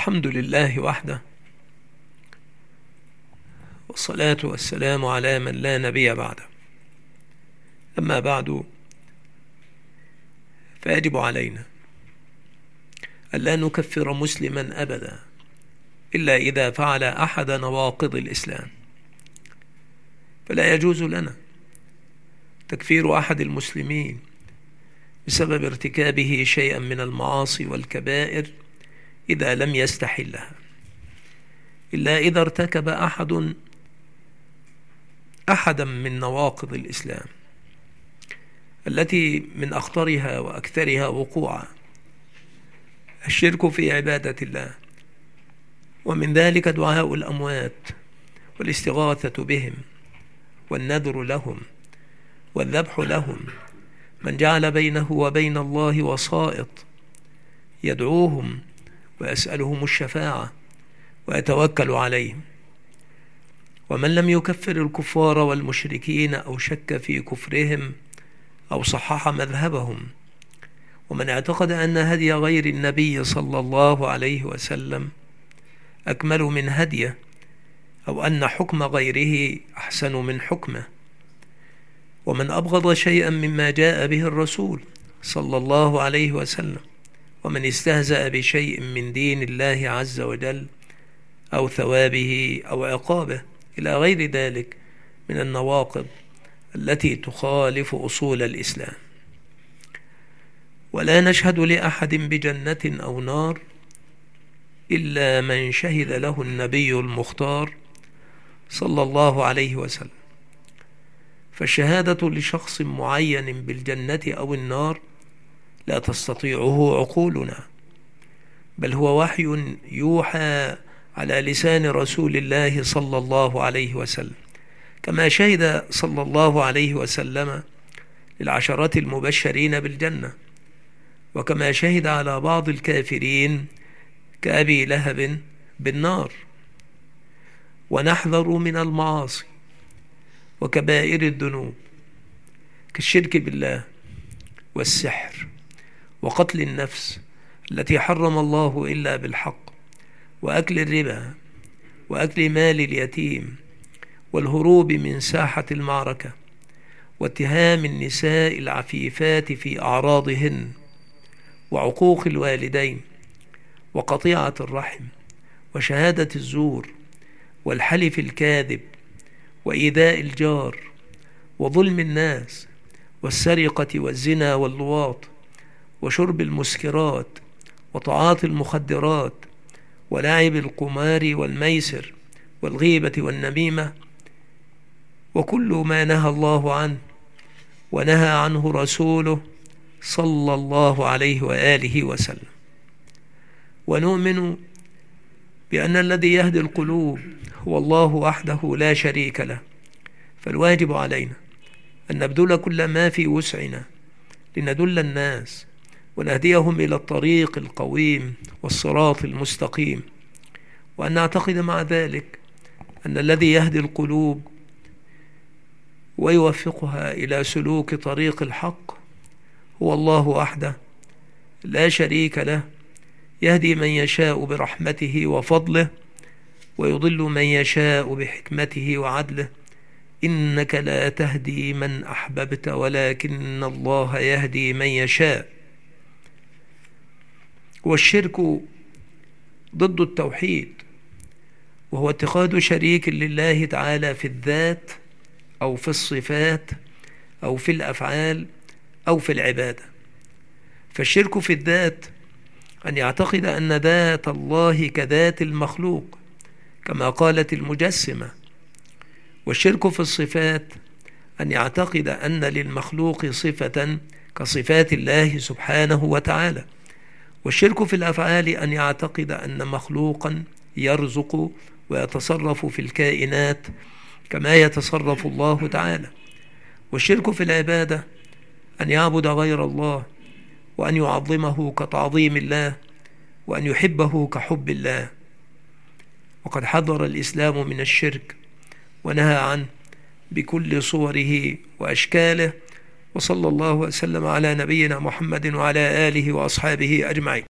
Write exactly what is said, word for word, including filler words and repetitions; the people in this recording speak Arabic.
الحمد لله وحده، والصلاة والسلام على من لا نبي بعده. أما بعد، فيجب علينا ألا نكفر مسلما أبدا إلا إذا فعل أحد نواقض الإسلام. فلا يجوز لنا تكفير أحد المسلمين بسبب ارتكابه شيئا من المعاصي والكبائر إذا لم يستحلها، إلا إذا ارتكب أحد أحدا من نواقض الإسلام التي من أخطرها وأكثرها وقوعا الشرك في عبادة الله، ومن ذلك دعاء الأموات والاستغاثة بهم والنذر لهم والذبح لهم، من جعل بينه وبين الله وسائط يدعوهم ويسألهم الشفاعة ويتوكل عليهم. ومن لم يكفر الكفار والمشركين أو شك في كفرهم أو صحح مذهبهم، ومن اعتقد أن هدي غير النبي صلى الله عليه وسلم أكمل من هديه، أو أن حكم غيره أحسن من حكمه، ومن أبغض شيئا مما جاء به الرسول صلى الله عليه وسلم، ومن استهزأ بشيء من دين الله عز وجل أو ثوابه أو عقابه إلى غير ذلك من النواقض التي تخالف أصول الإسلام. ولا نشهد لأحد بجنة أو نار إلا من شهد له النبي المختار صلى الله عليه وسلم. فالشهادة لشخص معين بالجنة أو النار لا تستطيعه عقولنا، بل هو وحي يوحى على لسان رسول الله صلى الله عليه وسلم، كما شهد صلى الله عليه وسلم للعشرة المبشرين بالجنة، وكما شهد على بعض الكافرين كأبي لهب بالنار. ونحذر من المعاصي وكبائر الذنوب كالشرك بالله والسحر وقتل النفس التي حرم الله إلا بالحق، وأكل الربا، وأكل مال اليتيم، والهروب من ساحة المعركة، واتهام النساء العفيفات في أعراضهن، وعقوق الوالدين، وقطيعة الرحم، وشهادة الزور، والحلف الكاذب، وإيذاء الجار، وظلم الناس، والسرقة والزنا واللواط، وشرب المسكرات، وتعاطي المخدرات، ولعب القمار والميسر، والغيبة والنميمة، وكل ما نهى الله عنه ونهى عنه رسوله صلى الله عليه وآله وسلم. ونؤمن بأن الذي يهدي القلوب هو الله وحده لا شريك له، فالواجب علينا أن نبذل كل ما في وسعنا لندل الناس ونهديهم إلى الطريق القويم والصراط المستقيم، وأن نعتقد مع ذلك أن الذي يهدي القلوب ويوفقها إلى سلوك طريق الحق هو الله وحده لا شريك له، يهدي من يشاء برحمته وفضله، ويضل من يشاء بحكمته وعدله، إنك لا تهدي من أحببت ولكن الله يهدي من يشاء. والشرك ضد التوحيد، وهو اتخاذ شريك لله تعالى في الذات أو في الصفات أو في الأفعال أو في العبادة. فالشرك في الذات أن يعتقد أن ذات الله كذات المخلوق كما قالت المجسمة، والشرك في الصفات أن يعتقد أن للمخلوق صفة كصفات الله سبحانه وتعالى، والشرك في الأفعال أن يعتقد أن مخلوقا يرزق ويتصرف في الكائنات كما يتصرف الله تعالى، والشرك في العبادة أن يعبد غير الله، وأن يعظمه كتعظيم الله، وأن يحبه كحب الله. وقد حذر الإسلام من الشرك ونهى عنه بكل صوره وأشكاله، وصلى الله وسلم على نبينا محمد وعلى آله وأصحابه أجمعين.